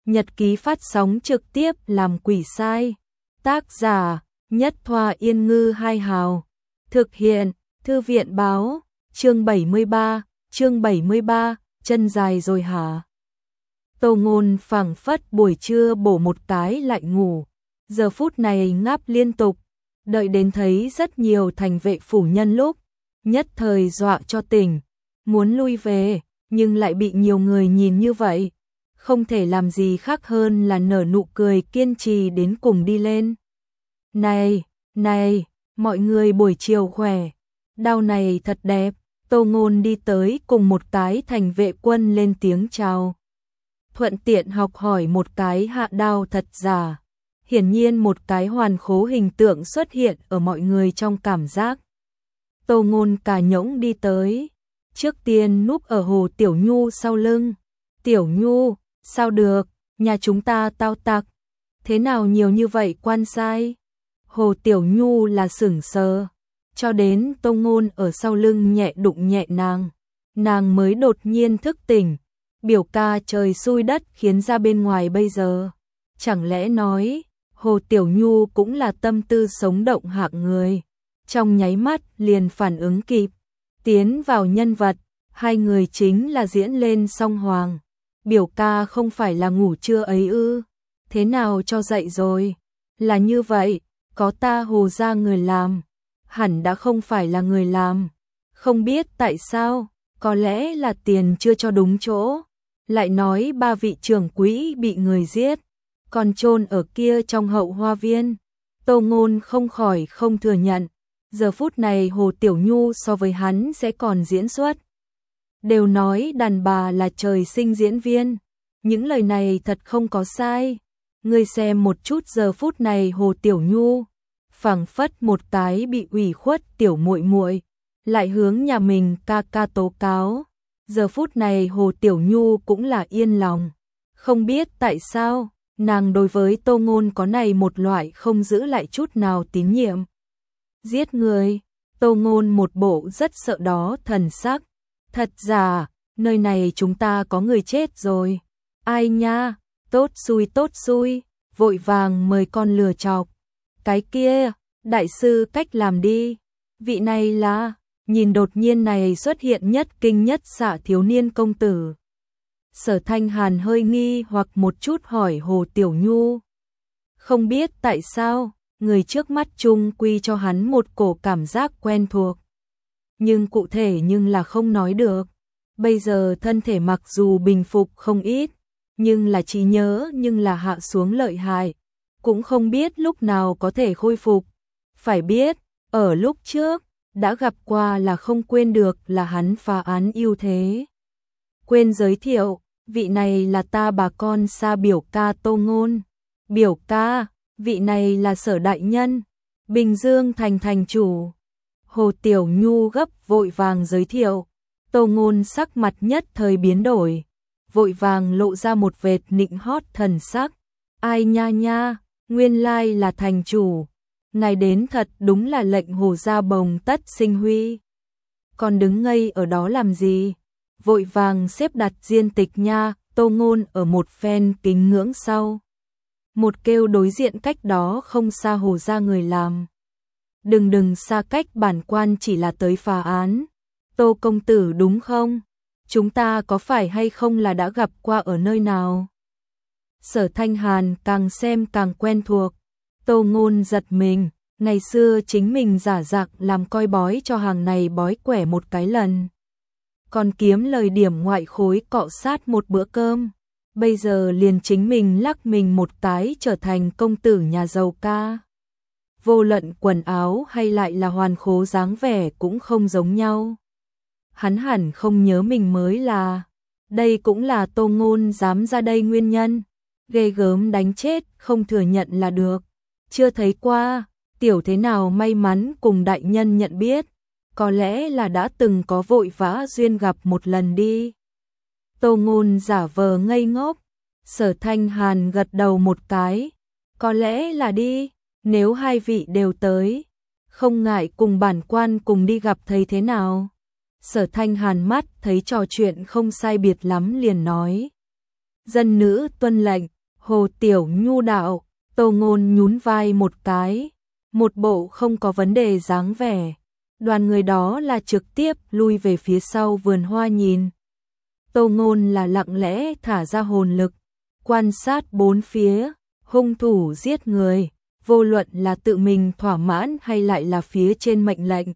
nhật ký phát sóng trực tiếp làm quỷ sai. Tác giả Nhất Thoa Yên Ngư 2 hào. Thực hiện Thư viện Báo. Chương 73, chân dài rồi hả? Tô Ngôn phảng phất buổi trưa bổ một cái lại ngủ, giờ phút này ngáp liên tục, đợi đến thấy rất nhiều thành vệ phủ nhân lúc, nhất thời dọa cho tỉnh, muốn lui về, nhưng lại bị nhiều người nhìn như vậy, không thể làm gì khác hơn là nở nụ cười kiên trì đến cùng đi lên. Này, mọi người buổi chiều khỏe, đao này thật đẹp. Tô Ngôn đi tới cùng một cái thành vệ quân lên tiếng chào. Thuận tiện học hỏi một cái hạ đao thật giả. Hiển nhiên một cái hoàn khố hình tượng xuất hiện ở mọi người trong cảm giác. Tô Ngôn cà nhỗng đi tới. Trước tiên núp ở Hồ Tiểu Nhu sau lưng. Tiểu Nhu, sao được, nhà chúng ta tao tặc. Thế nào nhiều như vậy quan sai? Hồ Tiểu Nhu là sửng sờ. Cho đến Tô Ngôn ở sau lưng nhẹ đụng nhẹ nàng mới đột nhiên thức tỉnh, biểu ca trời xui đất khiến ra bên ngoài bây giờ. Chẳng lẽ nói, Hồ Tiểu Nhu cũng là tâm tư sống động hạng người, trong nháy mắt liền phản ứng kịp, tiến vào nhân vật, hai người chính là diễn lên song hoàng. Biểu ca không phải là ngủ trưa ấy ư? Thế nào cho dậy rồi? Là như vậy, có ta Hồ gia người làm. Hẳn đã không phải là người làm, không biết tại sao, có lẽ là tiền chưa cho đúng chỗ, lại nói ba vị trưởng quỹ bị người giết, còn chôn ở kia trong hậu hoa viên. Tô Ngôn không khỏi không thừa nhận, giờ phút này Hồ Tiểu Nhu so với hắn sẽ còn diễn xuất. Đều nói đàn bà là trời sinh diễn viên, những lời này thật không có sai. Ngươi xem một chút giờ phút này Hồ Tiểu Nhu phảng phất một cái bị ủy khuất tiểu muội muội, lại hướng nhà mình ca ca tố cáo. Giờ phút này Hồ Tiểu Nhu cũng là yên lòng, không biết tại sao, nàng đối với Tô Ngôn có này một loại không giữ lại chút nào tín nhiệm. Giết người, Tô Ngôn một bộ rất sợ đó thần sắc. Thật giả, nơi này chúng ta có người chết rồi. Ai nha, tốt xui, vội vàng mời con lừa chọc. Cái kia, đại sư cách làm đi. Vị này là, nhìn đột nhiên này xuất hiện nhất kinh nhất xạ thiếu niên công tử. Sở Thanh Hàn hơi nghi hoặc một chút hỏi Hồ Tiểu Nhu. Không biết tại sao, người trước mắt chung quy cho hắn một cổ cảm giác quen thuộc. Nhưng cụ thể nhưng là không nói được. Bây giờ thân thể mặc dù bình phục không ít, nhưng là trí nhớ nhưng là hạ xuống lợi hại. Cũng không biết lúc nào có thể khôi phục. Phải biết, ở lúc trước, đã gặp qua là không quên được là hắn phá án ưu thế. Quên giới thiệu, vị này là ta bà con xa biểu ca Tô Ngôn. Biểu ca, vị này là Sở đại nhân, Bình Dương thành thành chủ. Hồ Tiểu Nhu gấp vội vàng giới thiệu. Tô Ngôn sắc mặt nhất thời biến đổi, vội vàng lộ ra một vệt nịnh hót thần sắc. Ai nha, nguyên lai là thành chủ. Ngài đến thật đúng là lệnh Hồ gia bồng tất sinh huy. Còn đứng ngây ở đó làm gì? Vội vàng xếp đặt diên tịch nha. Tô Ngôn ở một phen kính ngưỡng sau. Một kêu đối diện cách đó không xa Hồ gia người làm. Đừng xa cách bản quan chỉ là tới phá án. Tô công tử đúng không? Chúng ta có phải hay không là đã gặp qua ở nơi nào? Sở Thanh Hàn càng xem càng quen thuộc. Tô Ngôn giật mình, ngày xưa chính mình giả dạng làm coi bói cho hàng này bói quẻ một cái lần. Còn kiếm lời điểm ngoại khối cọ sát một bữa cơm. Bây giờ liền chính mình lắc mình một cái trở thành công tử nhà giàu ca. Vô luận quần áo hay lại là hoàn khố dáng vẻ cũng không giống nhau. Hắn hẳn không nhớ mình mới là. Đây cũng là Tô Ngôn dám ra đây nguyên nhân. Ghê gớm đánh chết không thừa nhận là được. Chưa thấy qua, tiểu thế nào may mắn cùng đại nhân nhận biết. Có lẽ là đã từng có vội vã duyên gặp một lần đi. Tô Ngôn giả vờ ngây ngốc. Sở Thanh Hàn gật đầu một cái. Có lẽ là đi, nếu hai vị đều tới. Không ngại cùng bản quan cùng đi gặp thầy thế nào. Sở Thanh Hàn mắt thấy trò chuyện không sai biệt lắm liền nói. Dân nữ tuân lệnh, Hồ Tiểu Nhu đạo, Tô Ngôn nhún vai một cái, một bộ không có vấn đề dáng vẻ. Đoàn người đó là trực tiếp lui về phía sau vườn hoa nhìn. Tô Ngôn là lặng lẽ thả ra hồn lực, quan sát bốn phía, hung thủ giết người, vô luận là tự mình thỏa mãn hay lại là phía trên mệnh lệnh.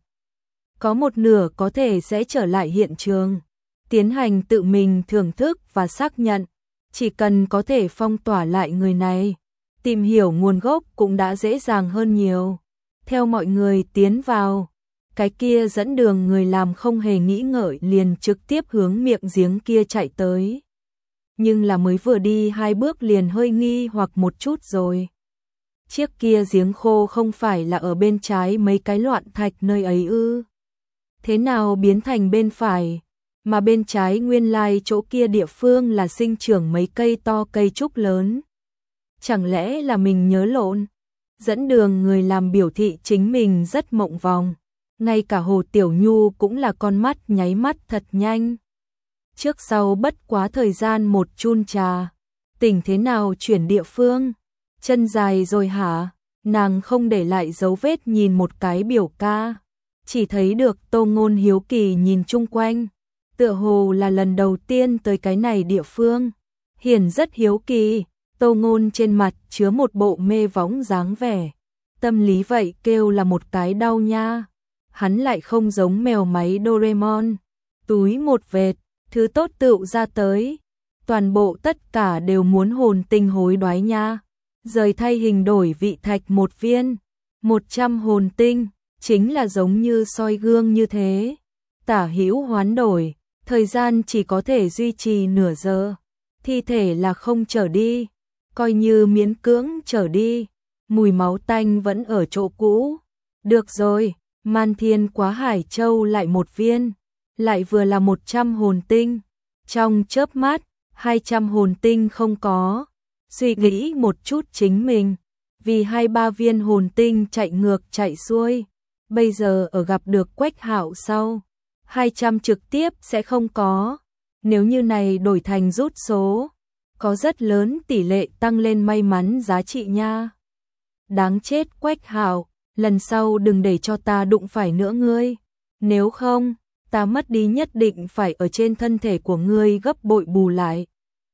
Có một nửa có thể sẽ trở lại hiện trường, tiến hành tự mình thưởng thức và xác nhận, chỉ cần có thể phong tỏa lại người này, tìm hiểu nguồn gốc cũng đã dễ dàng hơn nhiều. Theo mọi người tiến vào, cái kia dẫn đường người làm không hề nghĩ ngợi liền trực tiếp hướng miệng giếng kia chạy tới. Nhưng là mới vừa đi 2 bước liền hơi nghi hoặc một chút rồi. Chiếc kia giếng khô không phải là ở bên trái mấy cái loạn thạch nơi ấy ư? Thế nào biến thành bên phải? Mà bên trái nguyên lai chỗ kia địa phương là sinh trưởng mấy cây to cây trúc lớn. Chẳng lẽ là mình nhớ lộn? Dẫn đường người làm biểu thị chính mình rất mộng vòng. Ngay cả Hồ Tiểu Nhu cũng là con mắt nháy mắt thật nhanh. Trước sau bất quá thời gian một chun trà. Tỉnh thế nào chuyển địa phương? Chân dài rồi hả? Nàng không để lại dấu vết nhìn một cái biểu ca. Chỉ thấy được Tô Ngôn hiếu kỳ nhìn chung quanh. Tựa hồ là lần đầu tiên tới cái này địa phương. Hiển rất hiếu kỳ. Tô Ngôn trên mặt chứa một bộ mê võng dáng vẻ. Tâm lý vậy kêu là một cái đau nha. Hắn lại không giống mèo máy Doraemon. Túi một vệt, thứ tốt tựu ra tới. Toàn bộ tất cả đều muốn hồn tinh hối đoái nha. Rời thay hình đổi vị thạch một viên. 100 hồn tinh, chính là giống như soi gương như thế. Tả hữu hoán đổi, thời gian chỉ có thể duy trì nửa giờ. Thi thể là không trở đi, coi như miễn cưỡng trở đi. Mùi máu tanh vẫn ở chỗ cũ. Được rồi, Man Thiên Quá Hải Châu lại một viên, lại vừa là 100 hồn tinh. Trong chớp mắt, 200 hồn tinh không có. Suy nghĩ một chút chính mình, vì 2-3 viên hồn tinh chạy ngược chạy xuôi. Bây giờ ở gặp được Quách Hạo sau, 200 trực tiếp sẽ không có. Nếu như này đổi thành rút số, có rất lớn tỷ lệ tăng lên may mắn giá trị nha. Đáng chết Quách Hạo, lần sau đừng để cho ta đụng phải nữa ngươi. Nếu không, ta mất đi nhất định phải ở trên thân thể của ngươi gấp bội bù lại.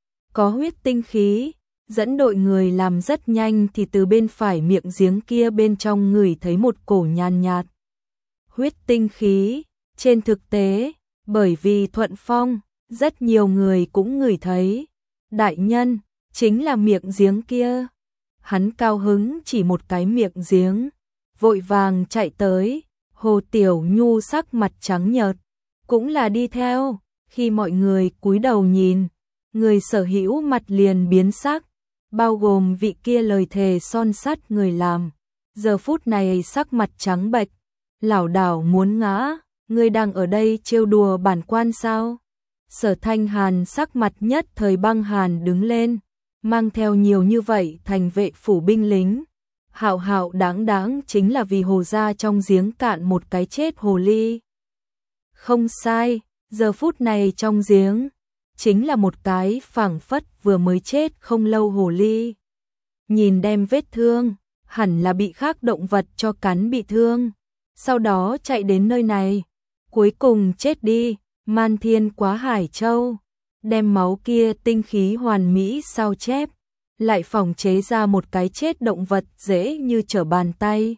Có huyết tinh khí, dẫn đội người làm rất nhanh thì từ bên phải miệng giếng kia bên trong ngửi thấy một cổ nhàn nhạt. Huyết tinh khí, trên thực tế, bởi vì thuận phong, rất nhiều người cũng ngửi thấy. Đại nhân, chính là miệng giếng kia. Hắn cao hứng chỉ một cái miệng giếng, vội vàng chạy tới. Hồ Tiểu Nhu sắc mặt trắng nhợt, cũng là đi theo. Khi mọi người cúi đầu nhìn, người sở hữu mặt liền biến sắc, bao gồm vị kia lời thề son sắt người làm. Giờ phút này sắc mặt trắng bệch, lảo đảo muốn ngã. Ngươi đang ở đây trêu đùa bản quan sao? Sở Thanh Hàn sắc mặt nhất thời băng hàn đứng lên, mang theo nhiều như vậy thành vệ phủ binh lính. Hạo hạo đáng đáng chính là vì hồ gia trong giếng cạn một cái chết hồ ly. Không sai, giờ phút này trong giếng, chính là một cái phảng phất vừa mới chết không lâu hồ ly. Nhìn đem vết thương, hẳn là bị khác động vật cho cắn bị thương, sau đó chạy đến nơi này, cuối cùng chết đi. Man Thiên Quá Hải Châu, đem máu kia tinh khí hoàn mỹ sao chép, lại phòng chế ra một cái chết động vật dễ như trở bàn tay.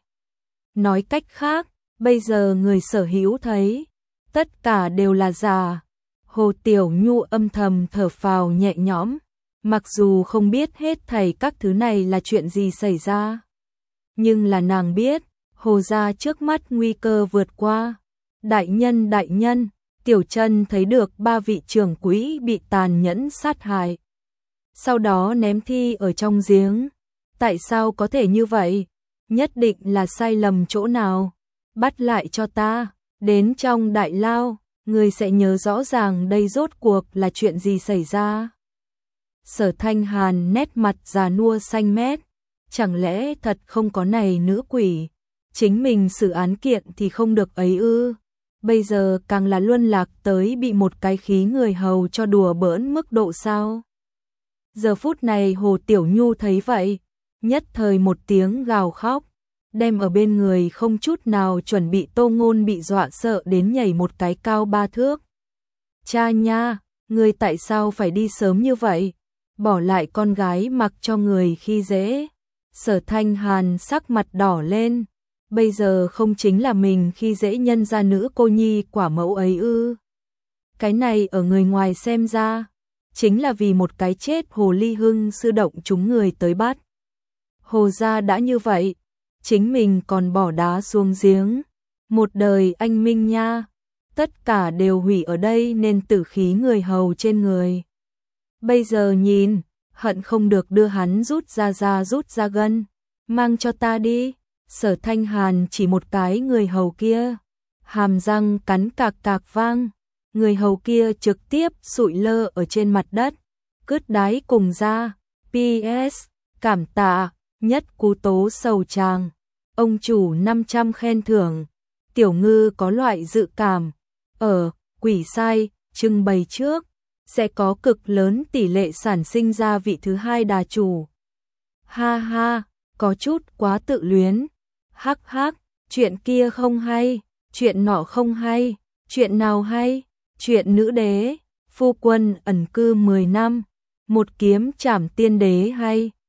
Nói cách khác, bây giờ người sở hữu thấy, tất cả đều là giả. Hồ Tiểu Nhu âm thầm thở phào nhẹ nhõm, mặc dù không biết hết thảy các thứ này là chuyện gì xảy ra. Nhưng là nàng biết, Hồ gia trước mắt nguy cơ vượt qua. Đại nhân, Tiểu Chân thấy được 3 vị trưởng quỹ bị tàn nhẫn sát hại. Sau đó ném thi ở trong giếng. Tại sao có thể như vậy? Nhất định là sai lầm chỗ nào? Bắt lại cho ta, đến trong đại lao, người sẽ nhớ rõ ràng đây rốt cuộc là chuyện gì xảy ra. Sở Thanh Hàn nét mặt già nua xanh mét. Chẳng lẽ thật không có này nữ quỷ? Chính mình xử án kiện thì không được ấy ư? Bây giờ càng là luân lạc tới bị một cái khí người hầu cho đùa bỡn mức độ sao? Giờ phút này Hồ Tiểu Nhu thấy vậy, nhất thời một tiếng gào khóc, đem ở bên người không chút nào chuẩn bị Tô Ngôn bị dọa sợ đến nhảy một cái cao 3 thước. Cha nha, người tại sao phải đi sớm như vậy? Bỏ lại con gái mặc cho người khi dễ. Sở Thanh Hàn sắc mặt đỏ lên, bây giờ không chính là mình khi dễ nhân gia nữ cô nhi quả mẫu ấy ư? Cái này ở người ngoài xem ra, chính là vì một cái chết Hồ Ly Hưng sư động chúng người tới bắt. Hồ gia đã như vậy, chính mình còn bỏ đá xuống giếng, một đời anh minh nha, tất cả đều hủy ở đây nên tử khí người hầu trên người. Bây giờ nhìn, hận không được đưa hắn rút ra gân, mang cho ta đi. Sở Thanh Hàn chỉ một cái người hầu kia, hàm răng cắn cạc cạc vang, người hầu kia trực tiếp sụi lơ ở trên mặt đất, cứt đáy cùng ra. PS, cảm tạ, nhất cú tố sầu tràng, ông chủ 500 khen thưởng. Tiểu Ngư có loại dự cảm, ở quỷ sai trưng bày trước sẽ có cực lớn tỷ lệ sản sinh ra vị thứ hai đà chủ. Ha ha, có chút quá tự luyến. Hắc hắc, chuyện kia không hay, chuyện nọ không hay, chuyện nào hay? Chuyện nữ đế, phu quân ẩn cư 10 năm, một kiếm trảm tiên đế hay.